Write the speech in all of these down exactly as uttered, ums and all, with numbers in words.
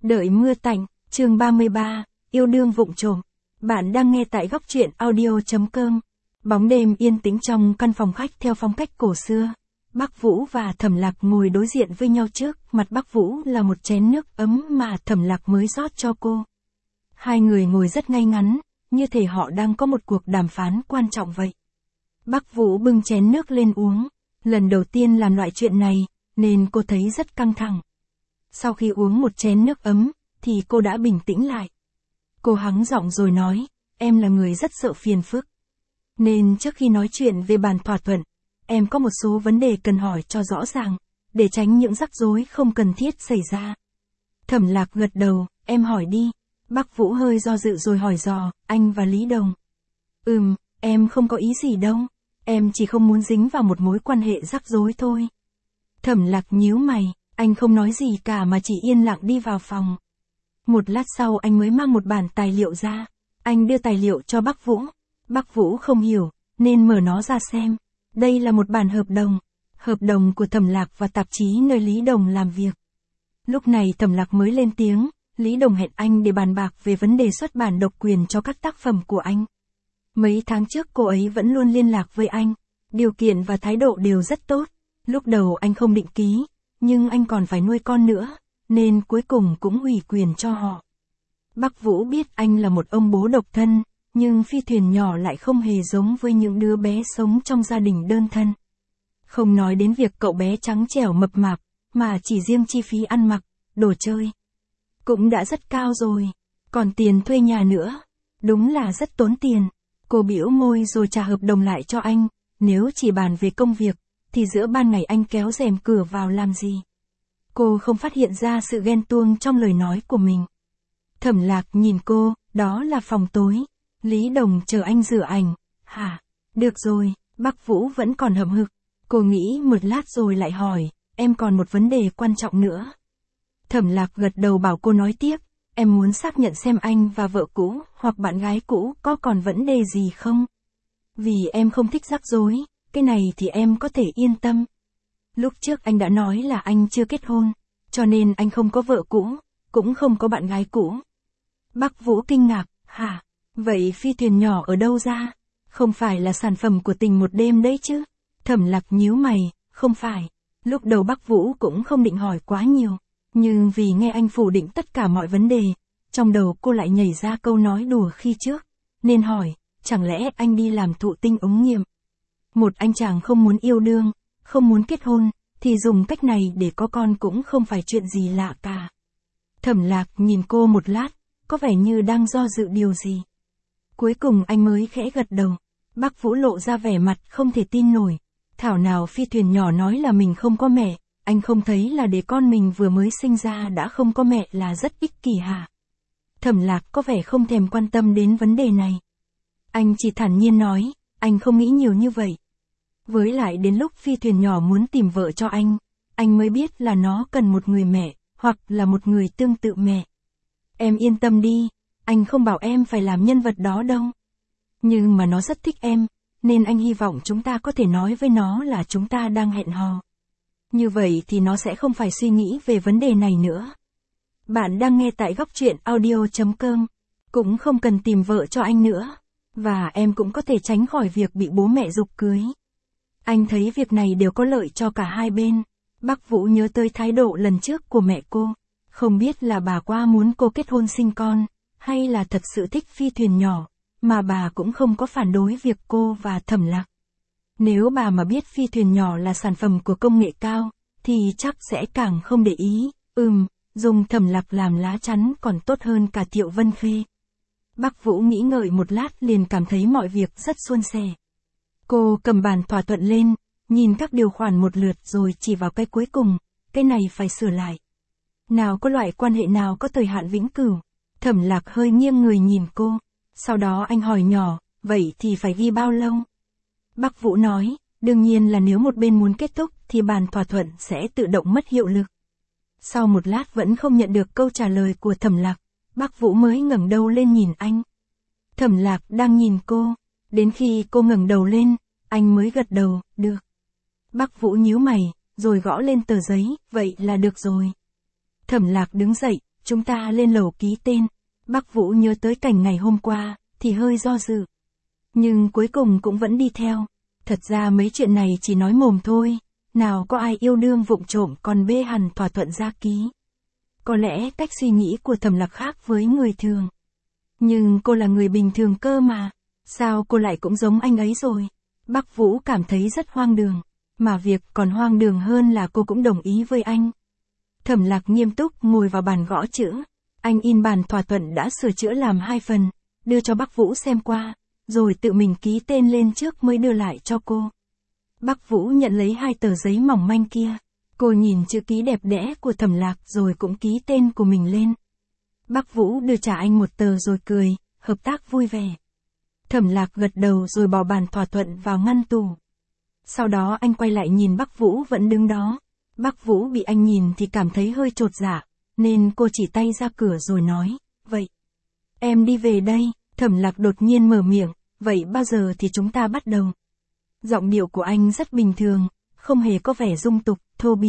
Đợi mưa tạnh, chương ba mươi ba, yêu đương vụng trộm. Bạn đang nghe tại góc truyện audio chấm com. Bóng đêm yên tĩnh trong căn phòng khách theo phong cách cổ xưa. Bác Vũ và Thẩm Lạc ngồi đối diện với nhau, trước mặt Bác Vũ là một chén nước ấm mà Thẩm Lạc mới rót cho cô. Hai người ngồi rất ngay ngắn, như thể họ đang có một cuộc đàm phán quan trọng vậy. Bác Vũ bưng chén nước lên uống. Lần đầu tiên làm loại chuyện này, nên cô thấy rất căng thẳng. Sau khi uống một chén nước ấm, thì cô đã bình tĩnh lại. Cô hắng giọng rồi nói, em là người rất sợ phiền phức. Nên trước khi nói chuyện về bàn thỏa thuận, em có một số vấn đề cần hỏi cho rõ ràng, để tránh những rắc rối không cần thiết xảy ra. Thẩm Lạc gật đầu, em hỏi đi. Bác Vũ hơi do dự rồi hỏi dò, anh và Lý Đồng. Ừm, em không có ý gì đâu. Em chỉ không muốn dính vào một mối quan hệ rắc rối thôi. Thẩm Lạc nhíu mày, anh không nói gì cả mà chỉ yên lặng đi vào phòng. Một lát sau anh mới mang một bản tài liệu ra. Anh đưa tài liệu cho Bác Vũ. Bác Vũ không hiểu, nên mở nó ra xem. Đây là một bản hợp đồng. Hợp đồng của Thẩm Lạc và tạp chí nơi Lý Đồng làm việc. Lúc này Thẩm Lạc mới lên tiếng, Lý Đồng hẹn anh để bàn bạc về vấn đề xuất bản độc quyền cho các tác phẩm của anh. Mấy tháng trước cô ấy vẫn luôn liên lạc với anh. Điều kiện và thái độ đều rất tốt. Lúc đầu anh không định ký, nhưng anh còn phải nuôi con nữa, nên cuối cùng cũng ủy quyền cho họ. Bác Vũ biết anh là một ông bố độc thân, nhưng Phi Thuyền nhỏ lại không hề giống với những đứa bé sống trong gia đình đơn thân. Không nói đến việc cậu bé trắng trẻo mập mạp, mà chỉ riêng chi phí ăn mặc, đồ chơi cũng đã rất cao rồi, còn tiền thuê nhà nữa, đúng là rất tốn tiền. Cô bĩu môi rồi trả hợp đồng lại cho anh, nếu chỉ bàn về công việc, thì giữa ban ngày anh kéo rèm cửa vào làm gì? Cô không phát hiện ra sự ghen tuông trong lời nói của mình. Thẩm Lạc nhìn cô, đó là phòng tối. Lý Đồng chờ anh rửa ảnh. Hả? Được rồi, Bác Vũ vẫn còn hậm hực. Cô nghĩ một lát rồi lại hỏi, em còn một vấn đề quan trọng nữa. Thẩm Lạc gật đầu bảo cô nói tiếp, em muốn xác nhận xem anh và vợ cũ hoặc bạn gái cũ có còn vấn đề gì không? Vì em không thích rắc rối, cái này thì em có thể yên tâm. Lúc trước anh đã nói là anh chưa kết hôn, cho nên anh không có vợ cũ, cũng không có bạn gái cũ. Bác Vũ kinh ngạc, hả? Vậy Phi Thuyền nhỏ ở đâu ra? Không phải là sản phẩm của tình một đêm đấy chứ? Thẩm Lạc nhíu mày, không phải. Lúc đầu Bác Vũ cũng không định hỏi quá nhiều, nhưng vì nghe anh phủ định tất cả mọi vấn đề, trong đầu cô lại nhảy ra câu nói đùa khi trước, nên hỏi, chẳng lẽ anh đi làm thụ tinh ống nghiệm? Một anh chàng không muốn yêu đương, không muốn kết hôn, thì dùng cách này để có con cũng không phải chuyện gì lạ cả. Thẩm Lạc nhìn cô một lát, có vẻ như đang do dự điều gì. Cuối cùng anh mới khẽ gật đầu. Bác Vũ lộ ra vẻ mặt không thể tin nổi. Thảo nào Phi Thuyền nhỏ nói là mình không có mẹ, anh không thấy là để con mình vừa mới sinh ra đã không có mẹ là rất ích kỷ hả? Thẩm Lạc có vẻ không thèm quan tâm đến vấn đề này. Anh chỉ thản nhiên nói, anh không nghĩ nhiều như vậy. Với lại đến lúc Phi Thuyền nhỏ muốn tìm vợ cho anh, anh mới biết là nó cần một người mẹ, hoặc là một người tương tự mẹ. Em yên tâm đi, anh không bảo em phải làm nhân vật đó đâu. Nhưng mà nó rất thích em, nên anh hy vọng chúng ta có thể nói với nó là chúng ta đang hẹn hò. Như vậy thì nó sẽ không phải suy nghĩ về vấn đề này nữa. Bạn đang nghe tại góc truyện audio chấm com. Cũng không cần tìm vợ cho anh nữa. Và em cũng có thể tránh khỏi việc bị bố mẹ giục cưới. Anh thấy việc này đều có lợi cho cả hai bên. Bác Vũ nhớ tới thái độ lần trước của mẹ cô. Không biết là bà qua muốn cô kết hôn sinh con, hay là thật sự thích Phi Thuyền nhỏ, mà bà cũng không có phản đối việc cô và Thẩm Lạc. Nếu bà mà biết Phi Thuyền nhỏ là sản phẩm của công nghệ cao, thì chắc sẽ càng không để ý. Ừm, dùng Thẩm Lạc làm lá chắn còn tốt hơn cả Thiệu Vân Khê. Bác Vũ nghĩ ngợi một lát liền cảm thấy mọi việc rất suôn sẻ. Cô cầm bản thỏa thuận lên, nhìn các điều khoản một lượt rồi chỉ vào cái cuối cùng, cái này phải sửa lại. Nào có loại quan hệ nào có thời hạn vĩnh cửu? Thẩm Lạc hơi nghiêng người nhìn cô. Sau đó anh hỏi nhỏ, vậy thì phải ghi bao lâu? Bác Vũ nói, đương nhiên là nếu một bên muốn kết thúc thì bản thỏa thuận sẽ tự động mất hiệu lực. Sau một lát vẫn không nhận được câu trả lời của Thẩm Lạc, Bác Vũ mới ngẩng đầu lên nhìn anh. Thẩm Lạc đang nhìn cô, đến khi cô ngẩng đầu lên, anh mới gật đầu, được. Bác Vũ nhíu mày, rồi gõ lên tờ giấy, vậy là được rồi. Thẩm Lạc đứng dậy, chúng ta lên lầu ký tên. Bác Vũ nhớ tới cảnh ngày hôm qua, thì hơi do dự. Nhưng cuối cùng cũng vẫn đi theo. Thật ra mấy chuyện này chỉ nói mồm thôi, nào có ai yêu đương vụng trộm còn bê hẳn thỏa thuận ra ký. Có lẽ cách suy nghĩ của Thẩm Lạc khác với người thường. Nhưng cô là người bình thường cơ mà, sao cô lại cũng giống anh ấy rồi? Bác Vũ cảm thấy rất hoang đường, mà việc còn hoang đường hơn là cô cũng đồng ý với anh. Thẩm Lạc nghiêm túc ngồi vào bàn gõ chữ, anh in bản thỏa thuận đã sửa chữa làm hai phần, đưa cho bác Vũ xem qua, rồi tự mình ký tên lên trước mới đưa lại cho cô. Bác Vũ nhận lấy hai tờ giấy mỏng manh kia, cô nhìn chữ ký đẹp đẽ của Thẩm Lạc rồi cũng ký tên của mình lên. Bác Vũ đưa trả anh một tờ rồi cười, hợp tác vui vẻ. Thẩm Lạc gật đầu rồi bỏ bản thỏa thuận vào ngăn tủ. Sau đó anh quay lại nhìn bác Vũ vẫn đứng đó. Bác Vũ bị anh nhìn thì cảm thấy hơi chột dạ, nên cô chỉ tay ra cửa rồi nói, vậy. Em đi về đây. Thẩm Lạc đột nhiên mở miệng, vậy bao giờ thì chúng ta bắt đầu? Giọng điệu của anh rất bình thường, không hề có vẻ dung tục, thô bỉ.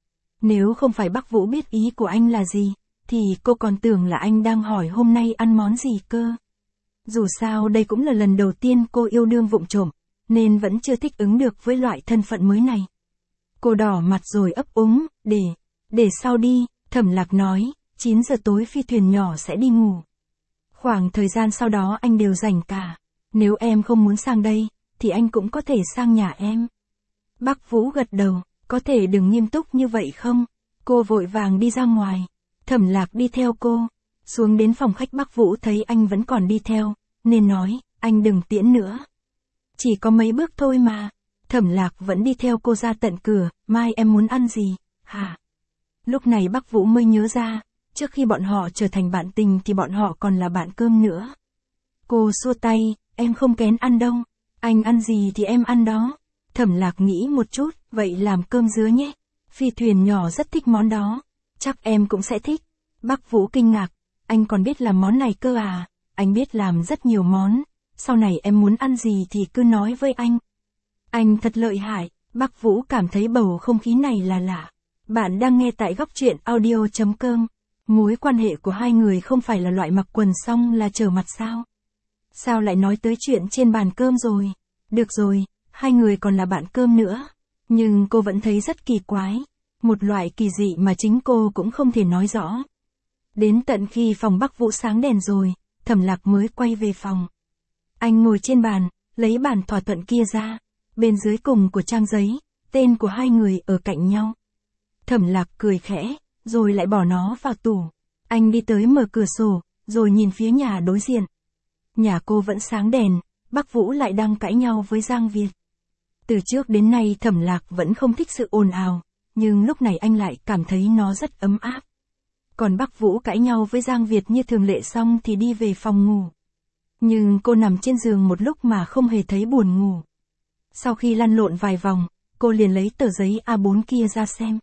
Nếu không phải bác Vũ biết ý của anh là gì, thì cô còn tưởng là anh đang hỏi hôm nay ăn món gì cơ. Dù sao đây cũng là lần đầu tiên cô yêu đương vụng trộm, nên vẫn chưa thích ứng được với loại thân phận mới này. Cô đỏ mặt rồi ấp úng, để, để sau đi. Thẩm Lạc nói, chín giờ tối phi thuyền nhỏ sẽ đi ngủ. Khoảng thời gian sau đó anh đều rảnh cả. Nếu em không muốn sang đây, thì anh cũng có thể sang nhà em. Bác Vũ gật đầu, có thể đừng nghiêm túc như vậy không? Cô vội vàng đi ra ngoài. Thẩm Lạc đi theo cô. Xuống đến phòng khách bác Vũ thấy anh vẫn còn đi theo, nên nói, anh đừng tiễn nữa. Chỉ có mấy bước thôi mà. Thẩm Lạc vẫn đi theo cô ra tận cửa, mai em muốn ăn gì, hả? Lúc này bác Vũ mới nhớ ra, trước khi bọn họ trở thành bạn tình thì bọn họ còn là bạn cơm nữa. Cô xua tay, em không kén ăn đâu, anh ăn gì thì em ăn đó. Thẩm Lạc nghĩ một chút, vậy làm cơm dứa nhé. Phi thuyền nhỏ rất thích món đó, chắc em cũng sẽ thích. Bác Vũ kinh ngạc, anh còn biết làm món này cơ à? Anh biết làm rất nhiều món, sau này em muốn ăn gì thì cứ nói với anh. Anh thật lợi hại. Bác Vũ cảm thấy bầu không khí này là lạ. Bạn đang nghe tại góc truyện audio chấm com. Mối quan hệ của hai người không phải là loại mặc quần xong là trở mặt sao? Sao lại nói tới chuyện trên bàn cơm rồi? Được rồi, hai người còn là bạn cơm nữa. Nhưng cô vẫn thấy rất kỳ quái. Một loại kỳ dị mà chính cô cũng không thể nói rõ. Đến tận khi phòng bác Vũ sáng đèn rồi, Thẩm Lạc mới quay về phòng. Anh ngồi trên bàn, lấy bản thỏa thuận kia ra. Bên dưới cùng của trang giấy, tên của hai người ở cạnh nhau. Thẩm Lạc cười khẽ, rồi lại bỏ nó vào tủ. Anh đi tới mở cửa sổ, rồi nhìn phía nhà đối diện. Nhà cô vẫn sáng đèn, bác Vũ lại đang cãi nhau với Giang Việt. Từ trước đến nay Thẩm Lạc vẫn không thích sự ồn ào, nhưng lúc này anh lại cảm thấy nó rất ấm áp. Còn bác Vũ cãi nhau với Giang Việt như thường lệ xong thì đi về phòng ngủ. Nhưng cô nằm trên giường một lúc mà không hề thấy buồn ngủ. Sau khi lăn lộn vài vòng, cô liền lấy tờ giấy A bốn kia ra xem.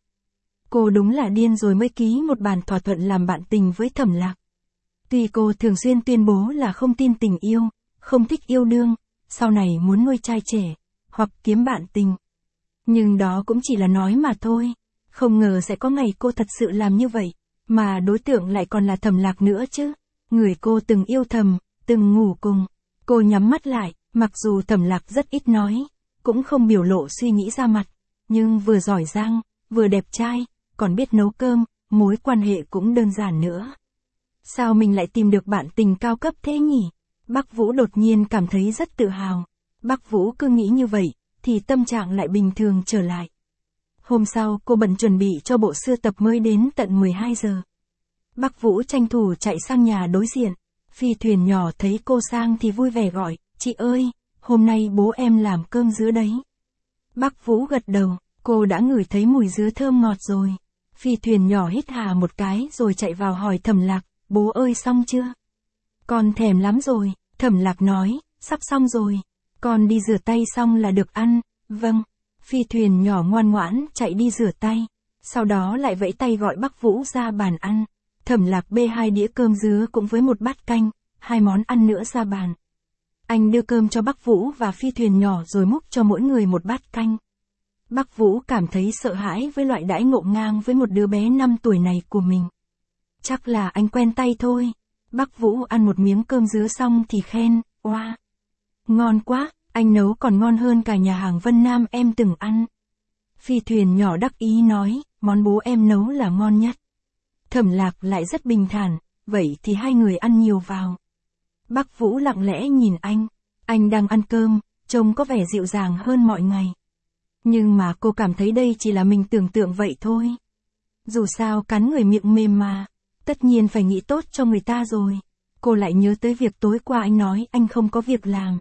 Cô đúng là điên rồi mới ký một bản thỏa thuận làm bạn tình với Thẩm Lạc. Tuy cô thường xuyên tuyên bố là không tin tình yêu, không thích yêu đương, sau này muốn nuôi trai trẻ, hoặc kiếm bạn tình. Nhưng đó cũng chỉ là nói mà thôi. Không ngờ sẽ có ngày cô thật sự làm như vậy, mà đối tượng lại còn là Thẩm Lạc nữa chứ. Người cô từng yêu thầm, từng ngủ cùng. Cô nhắm mắt lại, mặc dù Thẩm Lạc rất ít nói, cũng không biểu lộ suy nghĩ ra mặt, nhưng vừa giỏi giang, vừa đẹp trai, còn biết nấu cơm, mối quan hệ cũng đơn giản nữa. Sao mình lại tìm được bạn tình cao cấp thế nhỉ? Bác Vũ đột nhiên cảm thấy rất tự hào. Bác Vũ cứ nghĩ như vậy, thì tâm trạng lại bình thường trở lại. Hôm sau cô bận chuẩn bị cho bộ sưu tập mới đến tận mười hai giờ. Bác Vũ tranh thủ chạy sang nhà đối diện. Phi thuyền nhỏ thấy cô sang thì vui vẻ gọi, chị ơi, hôm nay bố em làm cơm dứa đấy. Bác Vũ gật đầu, cô đã ngửi thấy mùi dứa thơm ngọt rồi. Phi thuyền nhỏ hít hà một cái rồi chạy vào hỏi Thẩm Lạc, bố ơi xong chưa? Con thèm lắm rồi. Thẩm Lạc nói, sắp xong rồi. Con đi rửa tay xong là được ăn. Vâng. Phi thuyền nhỏ ngoan ngoãn chạy đi rửa tay. Sau đó lại vẫy tay gọi bác Vũ ra bàn ăn. Thẩm Lạc bê hai đĩa cơm dứa cũng với một bát canh, hai món ăn nữa ra bàn. Anh đưa cơm cho bác Vũ và phi thuyền nhỏ rồi múc cho mỗi người một bát canh. Bác Vũ cảm thấy sợ hãi với loại đãi ngộ ngang với một đứa bé năm tuổi này của mình. Chắc là anh quen tay thôi. Bác Vũ ăn một miếng cơm dứa xong thì khen, oa. Ngon quá, anh nấu còn ngon hơn cả nhà hàng Vân Nam em từng ăn. Phi thuyền nhỏ đắc ý nói, món bố em nấu là ngon nhất. Thẩm Lạc lại rất bình thản, vậy thì hai người ăn nhiều vào. Bác Vũ lặng lẽ nhìn anh, anh đang ăn cơm, trông có vẻ dịu dàng hơn mọi ngày. Nhưng mà cô cảm thấy đây chỉ là mình tưởng tượng vậy thôi. Dù sao cắn người miệng mềm mà, tất nhiên phải nghĩ tốt cho người ta rồi. Cô lại nhớ tới việc tối qua anh nói anh không có việc làm.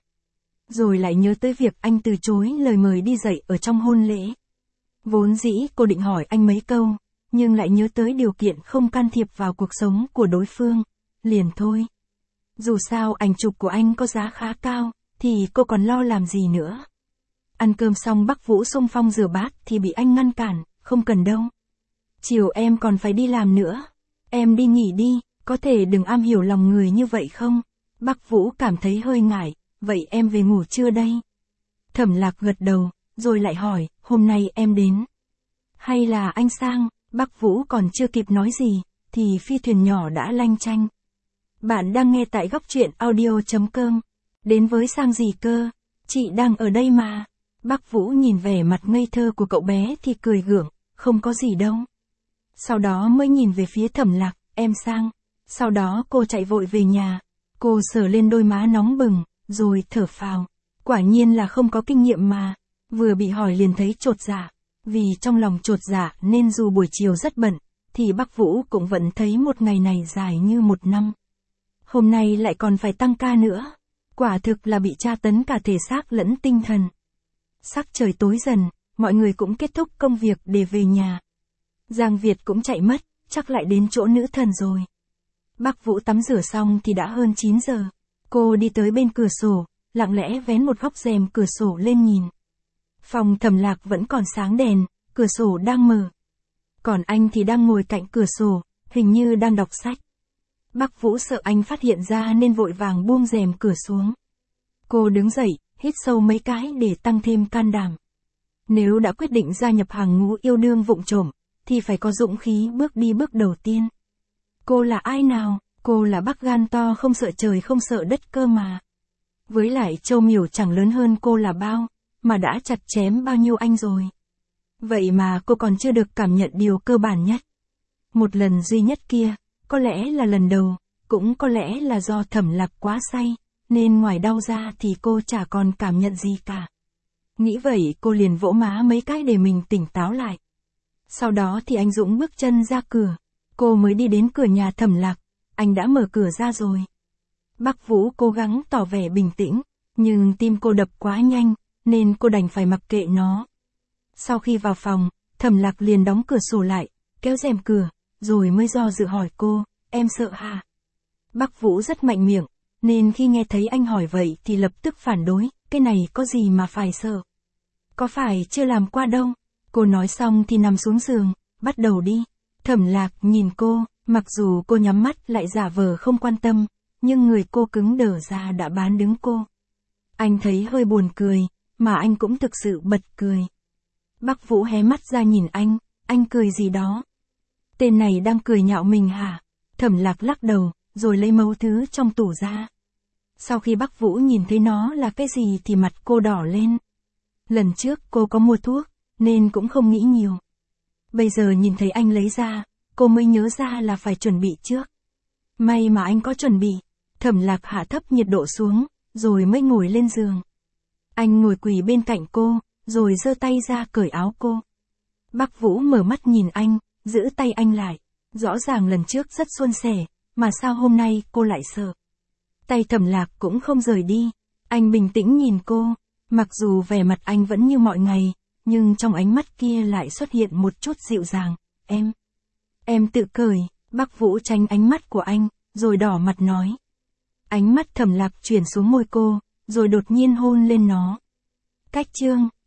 Rồi lại nhớ tới việc anh từ chối lời mời đi dạy ở trong hôn lễ. Vốn dĩ cô định hỏi anh mấy câu, nhưng lại nhớ tới điều kiện không can thiệp vào cuộc sống của đối phương, liền thôi. Dù sao ảnh chụp của anh có giá khá cao, thì cô còn lo làm gì nữa. Ăn cơm xong bác Vũ xung phong rửa bát thì bị anh ngăn cản, không cần đâu. Chiều em còn phải đi làm nữa. Em đi nghỉ đi, có thể đừng am hiểu lòng người như vậy không? Bác Vũ cảm thấy hơi ngại, vậy em về ngủ trưa đây? Thẩm Lạc gật đầu, rồi lại hỏi, hôm nay em đến. Hay là anh sang? Bác Vũ còn chưa kịp nói gì, thì phi thuyền nhỏ đã lanh chanh. Bạn đang nghe tại góc truyện audio chấm com. Đến với sang gì cơ? Chị đang ở đây mà. Bác Vũ nhìn vẻ mặt ngây thơ của cậu bé thì cười gượng, không có gì đâu. Sau đó mới nhìn về phía Thẩm Lạc, em sang. Sau đó cô chạy vội về nhà. Cô sờ lên đôi má nóng bừng, rồi thở phào. Quả nhiên là không có kinh nghiệm mà. Vừa bị hỏi liền thấy chột dạ. Vì trong lòng chột dạ nên dù buổi chiều rất bận, thì bác Vũ cũng vẫn thấy một ngày này dài như một năm. Hôm nay lại còn phải tăng ca nữa. Quả thực là bị tra tấn cả thể xác lẫn tinh thần. Sắc trời tối dần, mọi người cũng kết thúc công việc để về nhà. Giang Việt cũng chạy mất, chắc lại đến chỗ nữ thần rồi. Bác Vũ tắm rửa xong thì đã hơn chín giờ. Cô đi tới bên cửa sổ, lặng lẽ vén một góc rèm cửa sổ lên nhìn. Phòng Thẩm Lạc vẫn còn sáng đèn, cửa sổ đang mở. Còn anh thì đang ngồi cạnh cửa sổ, hình như đang đọc sách. Bác Vũ sợ anh phát hiện ra nên vội vàng buông rèm cửa xuống. Cô đứng dậy, hít sâu mấy cái để tăng thêm can đảm. Nếu đã quyết định gia nhập hàng ngũ yêu đương vụng trộm, thì phải có dũng khí bước đi bước đầu tiên. Cô là ai nào? Cô là bác gan to không sợ trời không sợ đất cơ mà. Với lại Châu Miểu chẳng lớn hơn cô là bao, mà đã chặt chém bao nhiêu anh rồi. Vậy mà cô còn chưa được cảm nhận điều cơ bản nhất. Một lần duy nhất kia, có lẽ là lần đầu, cũng có lẽ là do Thẩm Lạc quá say, nên ngoài đau ra thì cô chả còn cảm nhận gì cả. Nghĩ vậy cô liền vỗ má mấy cái để mình tỉnh táo lại. Sau đó thì anh Dũng bước chân ra cửa. Cô mới đi đến cửa nhà Thẩm Lạc, anh đã mở cửa ra rồi. Bác Vũ cố gắng tỏ vẻ bình tĩnh, nhưng tim cô đập quá nhanh, nên cô đành phải mặc kệ nó. Sau khi vào phòng, Thẩm Lạc liền đóng cửa sổ lại, kéo rèm cửa, rồi mới do dự hỏi cô, em sợ hả? Bác Vũ rất mạnh miệng, nên khi nghe thấy anh hỏi vậy thì lập tức phản đối, cái này có gì mà phải sợ? Có phải chưa làm qua đâu? Cô nói xong thì nằm xuống giường, bắt đầu đi. Thẩm Lạc nhìn cô, mặc dù cô nhắm mắt lại giả vờ không quan tâm, nhưng người cô cứng đờ ra đã bán đứng cô. Anh thấy hơi buồn cười, mà anh cũng thực sự bật cười. Bác Vũ hé mắt ra nhìn anh, anh cười gì đó? Tên này đang cười nhạo mình hả? Thẩm Lạc lắc đầu, rồi lấy mấu thứ trong tủ ra. Sau khi bác Vũ nhìn thấy nó là cái gì thì mặt cô đỏ lên. Lần trước cô có mua thuốc, nên cũng không nghĩ nhiều. Bây giờ nhìn thấy anh lấy ra, cô mới nhớ ra là phải chuẩn bị trước. May mà anh có chuẩn bị. Thẩm Lạc hạ thấp nhiệt độ xuống, rồi mới ngồi lên giường. Anh ngồi quỳ bên cạnh cô, rồi giơ tay ra cởi áo cô. Bác Vũ mở mắt nhìn anh, giữ tay anh lại. Rõ ràng lần trước rất suôn sẻ, mà sao hôm nay cô lại sợ? Tay Thẩm Lạc cũng không rời đi. Anh bình tĩnh nhìn cô, mặc dù vẻ mặt anh vẫn như mọi ngày, nhưng trong ánh mắt kia lại xuất hiện một chút dịu dàng. Em, em tự cởi. Bác Vũ tránh ánh mắt của anh, rồi đỏ mặt nói. Ánh mắt Thẩm Lạc chuyển xuống môi cô, rồi đột nhiên hôn lên nó. Cách chương